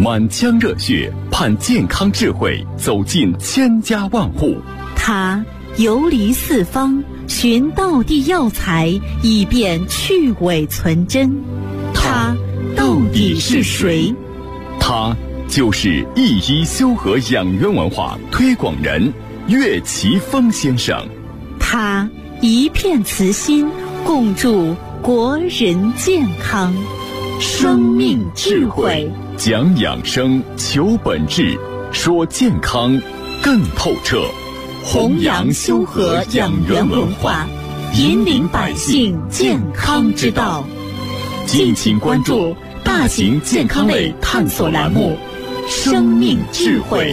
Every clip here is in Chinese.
满腔热血盼健康智慧走进千家万户。 他游离四方，寻道地药材，以便去伪存真。他到底是谁？ 他就是一一修和养元文化推广人岳奇峰先生。 他一片慈心，共筑国人健康。生命智慧， 讲养生，求本质，说健康更透彻。 弘扬修和养元文化，引领百姓健康之道。敬请关注大型健康类探索栏目《生命智慧》。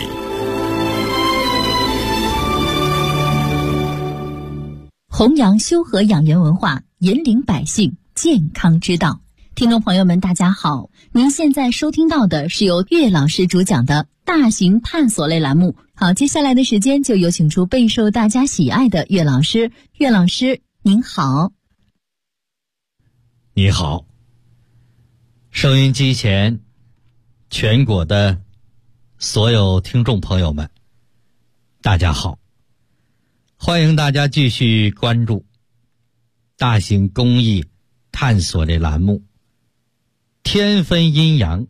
弘扬修和养元文化，引领百姓健康之道。听众朋友们，大家好，您现在收听到的是由岳老师主讲的大型探索类栏目。好，接下来的时间就有请出备受大家喜爱的岳老师。岳老师您好。 你好，收音机前全国的所有听众朋友们，大家好，欢迎大家继续关注大型公益探索类栏目天分阴阳，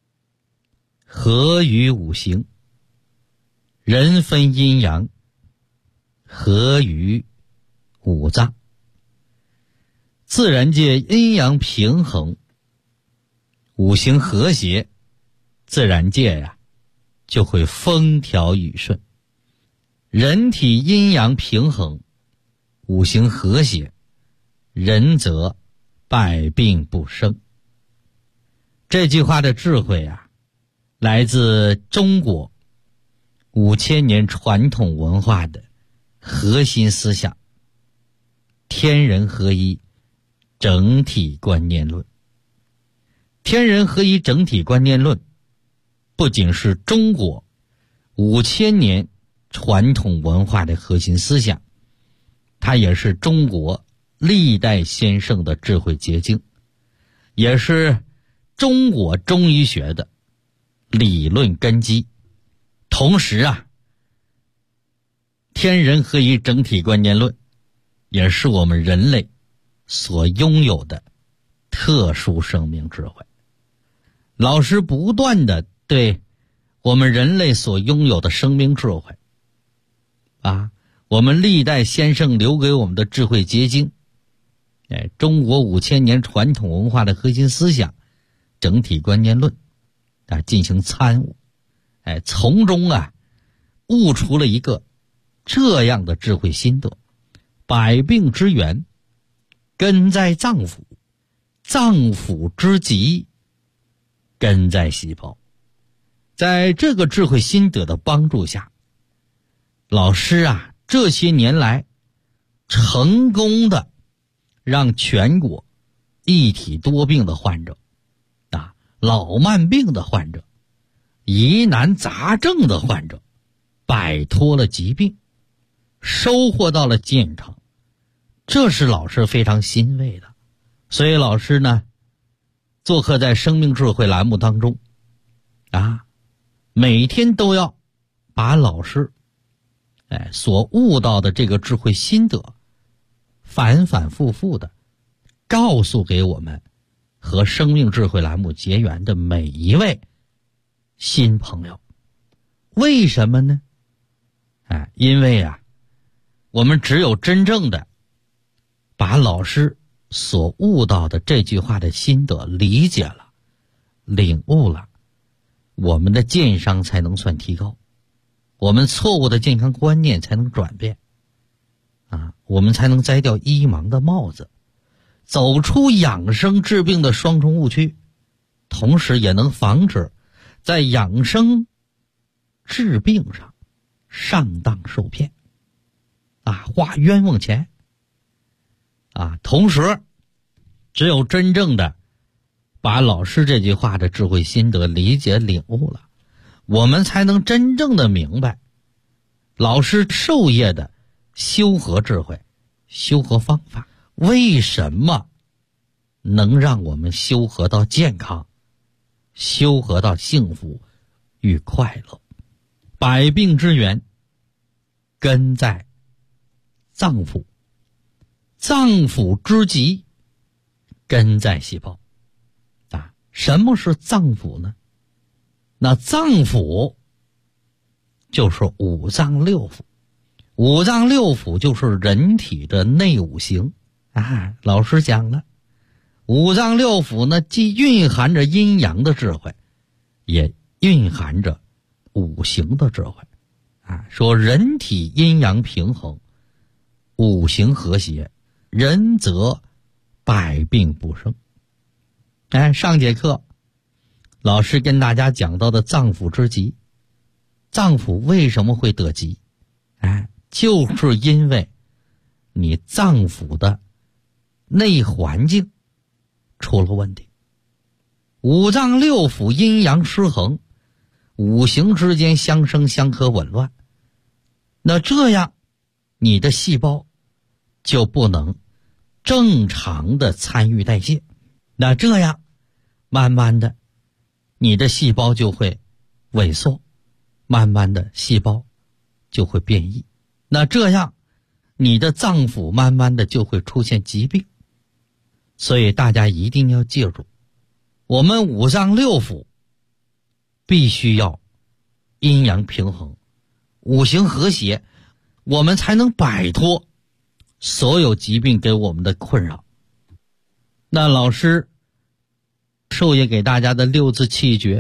合于五行，人分阴阳，合于五脏。自然界阴阳平衡，五行和谐，自然界呀就会风调雨顺。人体阴阳平衡，五行和谐，人则百病不生。这句话的智慧啊，来自中国5000年传统文化的核心思想——天人合一整体观念论。天人合一整体观念论不仅是中国5000年传统文化的核心思想，它也是中国历代先生的智慧结晶，也是中国中医学的理论根基。同时啊，天人合一整体观念论也是我们人类所拥有的特殊生命智慧。老师不断地对我们人类所拥有的生命智慧我们历代先生留给我们的智慧结晶，中国5000年传统文化的核心思想整体观念论进行参悟，从中悟出了一个这样的智慧心得：百病之源根在脏腑，脏腑之疾根在细胞。在这个智慧心得的帮助下，老师这些年来成功的让全国一体多病的患者老慢病的患者，疑难杂症的患者摆脱了疾病，收获到了健康，这是老师非常欣慰的。所以老师呢，做客在生命智慧栏目当中每天都要把老师所悟到的这个智慧心得反反复复的告诉给我们和生命智慧栏目结缘的每一位新朋友。为什么呢？因为我们只有真正的把老师所悟到的这句话的心得理解了、领悟了，我们的健康才能算提高，我们错误的健康观念才能转变我们才能摘掉医盲的帽子，走出养生治病的双重误区，同时也能防止在养生治病上上当受骗花冤枉钱同时只有真正的把老师这句话的智慧心得理解领悟了，我们才能真正的明白老师授业的修和智慧、修和方法为什么能让我们修和到健康， 修和到幸福与快乐。百病之源根在脏腑，脏腑之疾根在细胞。什么是脏腑呢？那脏腑就是五脏六腑，五脏六腑就是人体的内五行。老师讲了，五脏六腑呢，既蕴含着阴阳的智慧，也蕴含着五行的智慧。说人体阴阳平衡，五行和谐，人则百病不生。上节课老师跟大家讲到的脏腑之疾，脏腑为什么会得疾？就是因为你脏腑的内环境出了问题。五脏六腑阴阳失衡，五行之间相生相克紊乱，那这样你的细胞就不能正常的参与代谢，那这样慢慢的你的细胞就会萎缩，慢慢的细胞就会变异，那这样你的脏腑慢慢的就会出现疾病。所以大家一定要记住，我们五脏六腑必须要阴阳平衡，五行和谐，我们才能摆脱所有疾病给我们的困扰。那老师授业给大家的六字气诀，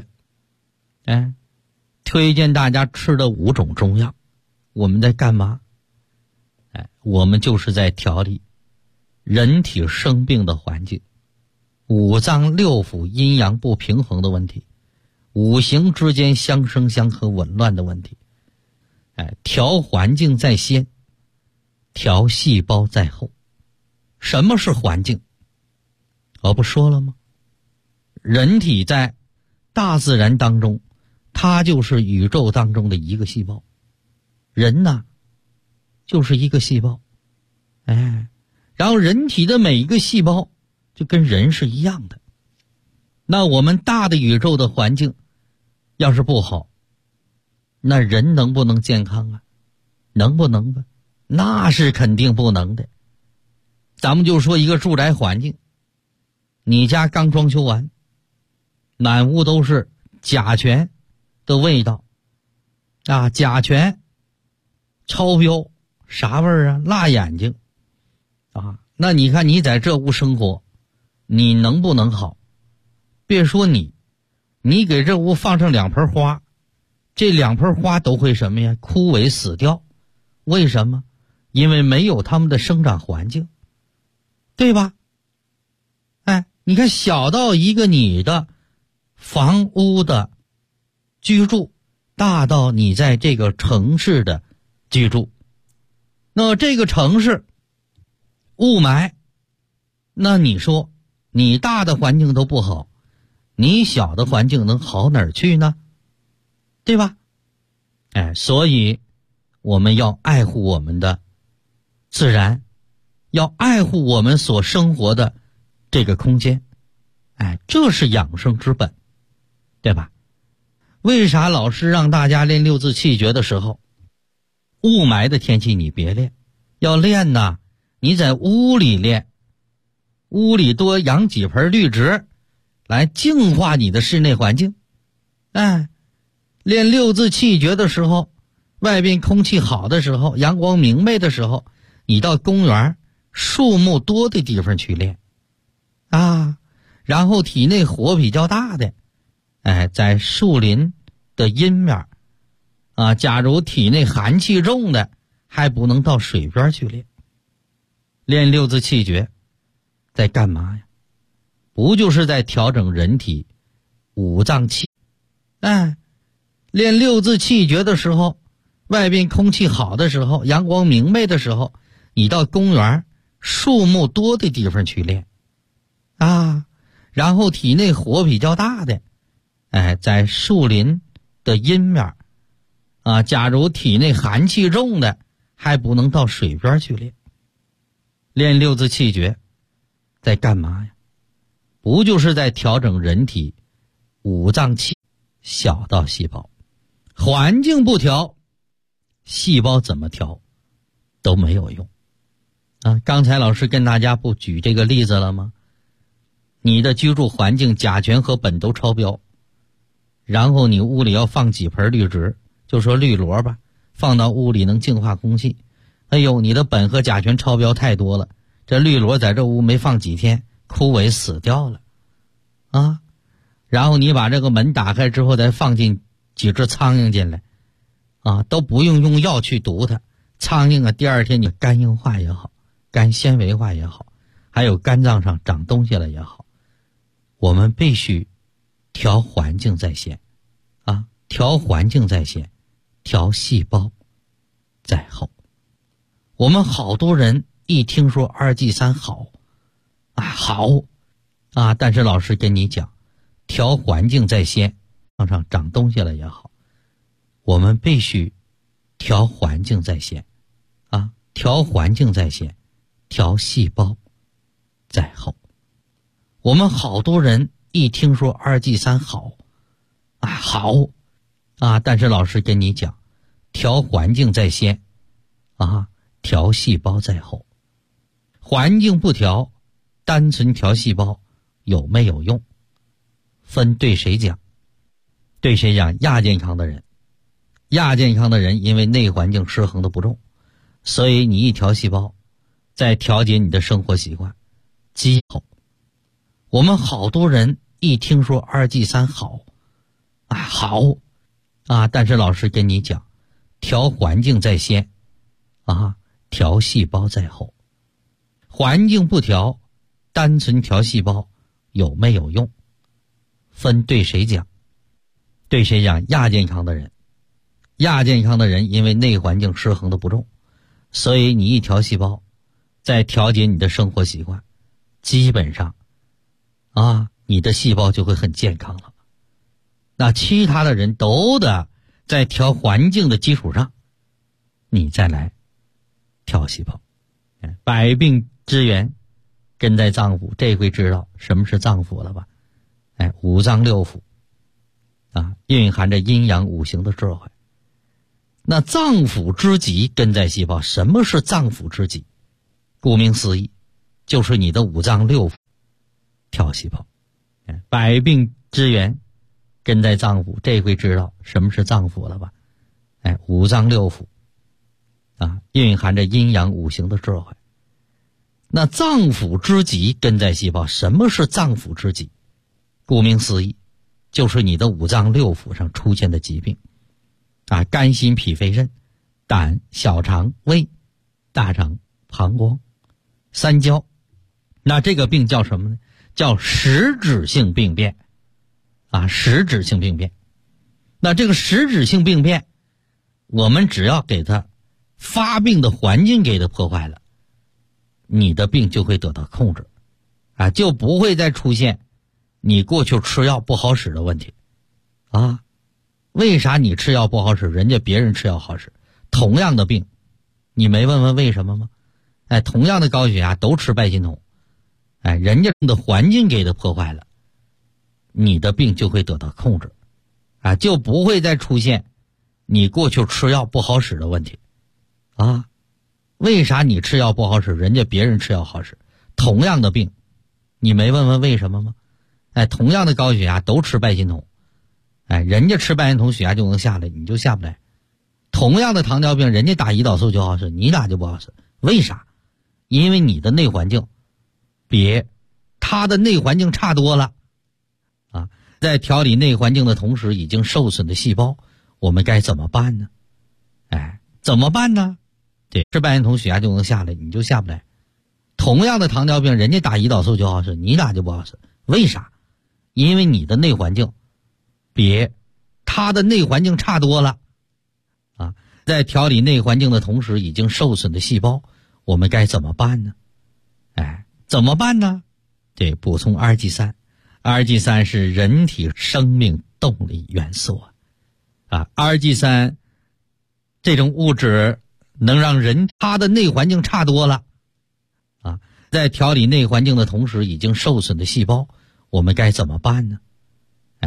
推荐大家吃的5种中药，我们在干嘛？我们就是在调理人体生病的环境，五脏六腑阴阳不平衡的问题，五行之间相生相克紊乱的问题。调环境在先，调细胞在后。什么是环境？我不说了吗？人体在大自然当中，它就是宇宙当中的一个细胞。人呢，就是一个细胞。然后人体的每一个细胞就跟人是一样的。那我们大的宇宙的环境要是不好，那人能不能健康啊？能不能吧？那是肯定不能的。咱们就说一个住宅环境，你家刚装修完，满屋都是甲醛的味道甲醛超标，啥味儿啊？辣眼睛那你看你在这屋生活，你能不能好？别说你给这屋放上2盆花，这2盆花都会什么呀？枯萎死掉。为什么？因为没有它们的生长环境，对吧？你看小到一个你的房屋的居住，大到你在这个城市的居住，那这个城市雾霾，那你说你大的环境都不好，你小的环境能好哪儿去呢？对吧？所以我们要爱护我们的自然，要爱护我们所生活的这个空间。这是养生之本，对吧？为啥老师让大家练六字气诀的时候，雾霾的天气你别练，要练呢你在屋里练，屋里多养几盆绿植来净化你的室内环境。练六字气诀的时候，外边空气好的时候，阳光明媚的时候，你到公园树木多的地方去练然后体内火比较大的在树林的阴面假如体内寒气重的，还不能到水边去练。练六字气诀在干嘛呀？不就是在调整人体五脏气？练六字气诀的时候，外边空气好的时候，阳光明媚的时候，你到公园树木多的地方去练然后体内火比较大的在树林的阴面假如体内寒气重的，还不能到水边去练。练六字气诀在干嘛呀？不就是在调整人体五脏器小到细胞，环境不调，细胞怎么调都没有用啊！刚才老师跟大家不举这个例子了吗？你的居住环境甲醛和苯都超标，然后你屋里要放几盆绿植，就说绿萝吧，放到屋里能净化空气。哎呦，你的苯和甲醛超标太多了，这绿萝在这屋没放几天枯萎死掉了啊！然后你把这个门打开之后再放进几只苍蝇进来啊，都不用药去毒它，苍蝇啊第二天你肝硬化也好，肝纤维化也好，还有肝脏上长东西了也好，我们必须调环境在先啊，调环境在先，调细胞在后。我们好多人一听说2G3好啊，但是老师跟你讲，调环境在先，上长东西了也好，我们必须调环境在先啊，调环境在先，调细胞在后。我们好多人一听说2G3好啊，但是老师跟你讲，调环境在先啊，调细胞在后。环境不调，单纯调细胞有没有用？分对谁讲？对谁讲？亚健康的人。亚健康的人因为内环境失衡的不重，所以你一调细胞，再调节你的生活习惯，肌后。我们好多人一听说2G3好啊，但是老师跟你讲，调环境在先啊，调细胞在后。环境不调，单纯调细胞有没有用？分对谁讲？对谁讲？亚健康的人。亚健康的人因为内环境失衡的不重，所以你一调细胞，再调节你的生活习惯，基本上啊，你的细胞就会很健康了。那其他的人都得在调环境的基础上，你再来调细胞。百病之源根在脏腑，这回知道什么是脏腑了吧？五脏六腑啊，蕴含着阴阳五行的智慧。那脏腑之极根在细胞，什么是脏腑之极？顾名思义，就是你的五脏六腑调细胞。百病之源根在脏腑，这回知道什么是脏腑了吧？五脏六腑啊，蕴含着阴阳五行的智慧。那脏腑之极根在细胞，什么是脏腑之极？顾名思义，就是你的五脏六腑上出现的疾病啊，肝心脾肺肾、胆、小肠、胃、大肠、膀胱、三焦。那这个病叫什么呢？叫实质性病变啊，实质性病变。那这个实质性病变，我们只要给它发病的环境给它破坏了，你的病就会得到控制啊，就不会再出现你过去吃药不好使的问题啊。为啥你吃药不好使，人家别人吃药好使？同样的病，你没问问为什么吗？同样的高血压都吃拜金通，人家的环境给它破坏了，你的病就会得到控制啊，就不会再出现你过去吃药不好使的问题啊。为啥你吃药不好使，人家别人吃药好使？同样的病，你没问问为什么吗？同样的高血压都吃拜金通，人家吃拜金通血压就能下来，你就下不来。同样的糖尿病，人家打胰岛素就好使，你打就不好使。为啥？因为你的内环境他的内环境差多了啊。在调理内环境的同时，已经受损的细胞，我们该怎么办呢？怎么办呢？对，吃拜金通血压就能下来，你就下不来。同样的糖尿病，人家打胰岛素就好使，你打就不好使。为啥？因为你的内环境他的内环境差多了啊。在调理内环境的同时，已经受损的细胞，我们该怎么办呢？怎么办呢？对，补充2G3。2G3 是人体生命动力元素啊。2G3 这种物质能让他的内环境差多了啊。在调理内环境的同时，已经受损的细胞，我们该怎么办呢？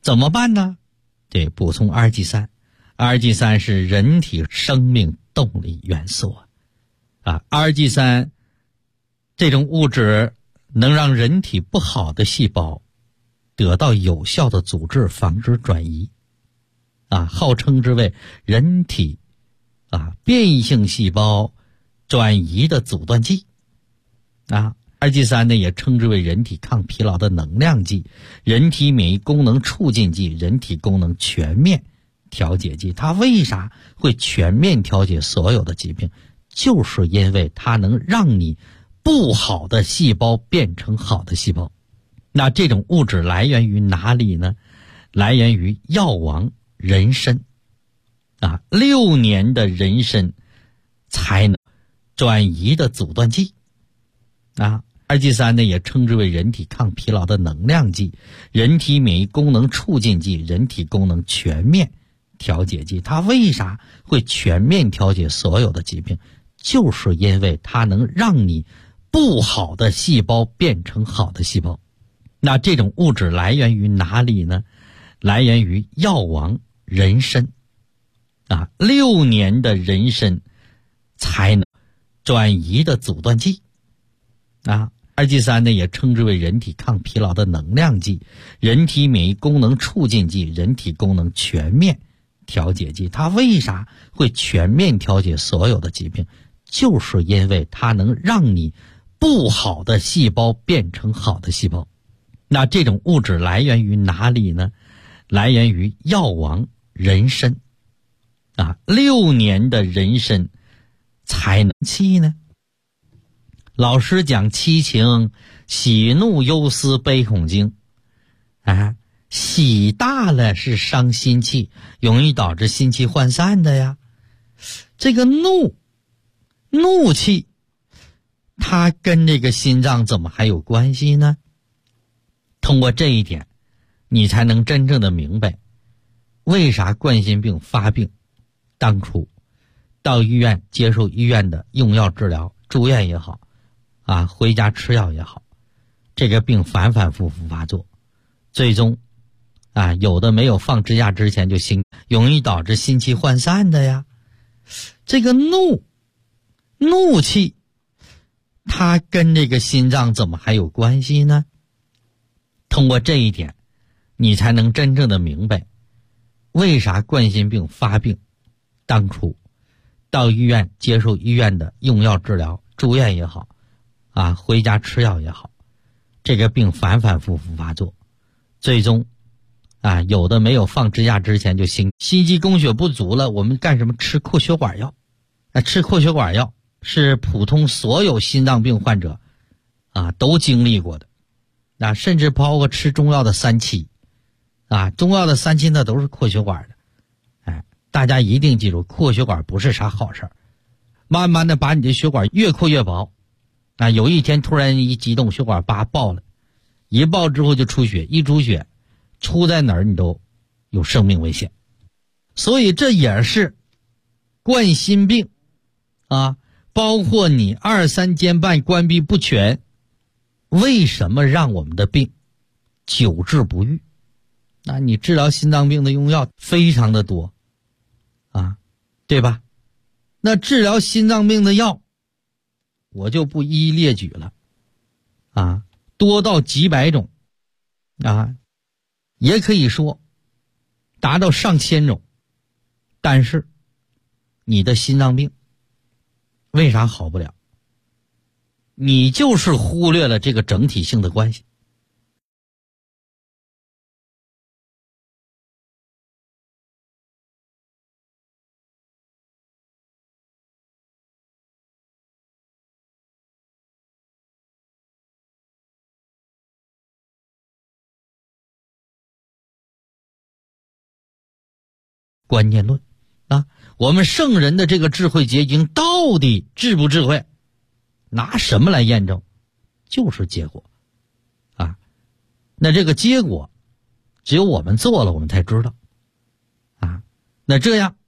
怎么办呢？得补充RG3。RG3是人体生命动力元素RG3 这种物质能让人体不好的细胞得到有效的阻滞，防止转移号称之为人体变异性细胞转移的阻断剂RG3 呢也称之为人体抗疲劳的能量剂、人体免疫功能促进剂、人体功能全面调节剂。它为啥会全面调节所有的疾病？就是因为它能让你不好的细胞变成好的细胞。那这种物质来源于哪里呢？来源于药王人参6年的人参才能转移的阻断剂RG3 呢也称之为人体抗疲劳的能量剂、人体免疫功能促进剂、人体功能全面调节剂。它为啥会全面调节所有的疾病？就是因为它能让你不好的细胞变成好的细胞。那这种物质来源于哪里呢？来源于药王人参6年的人参才能转移的阻断剂RG3 呢也称之为人体抗疲劳的能量剂、人体免疫功能促进剂、人体功能全面调节剂。它为啥会全面调节所有的疾病？就是因为它能让你不好的细胞变成好的细胞。那这种物质来源于哪里呢？来源于药王人参6年的人参才能气呢。老师讲七情，喜怒忧思悲恐惊喜大了是伤心气，容易导致心气涣散的呀。这个怒气它跟这个心脏怎么还有关系呢？通过这一点你才能真正的明白为啥冠心病发病当初到医院接受医院的用药治疗，住院也好回家吃药也好，这个病反反复复发作，最终有的没有放支架之前就容易导致心气涣散的呀。这个怒气它跟这个心脏怎么还有关系呢？通过这一点你才能真正的明白为啥冠心病发病当初到医院接受医院的用药治疗，住院也好回家吃药也好，这个病反反复复发作，最终有的没有放支架之前就心肌供血不足了，我们干什么？吃扩血管药吃扩血管药是普通所有心脏病患者都经历过的甚至包括吃中药的3期中药的3期那都是扩血管的大家一定记住，扩血管不是啥好事儿，慢慢的把你的血管越扩越薄有一天突然一激动，血管爆了，一爆之后就出血，一出血出在哪儿你都有生命危险。所以这也是冠心病包括你2、3间瓣关闭不全，为什么让我们的病久治不愈？你治疗心脏病的用药非常的多对吧？那治疗心脏病的药我就不一一列举了多到几百种也可以说达到上千种。但是你的心脏病为啥好不了？你就是忽略了这个整体性的关系。观念论我们圣人的这个智慧结晶到底智不智慧？拿什么来验证？就是结果那这个结果只有我们做了我们才知道那这样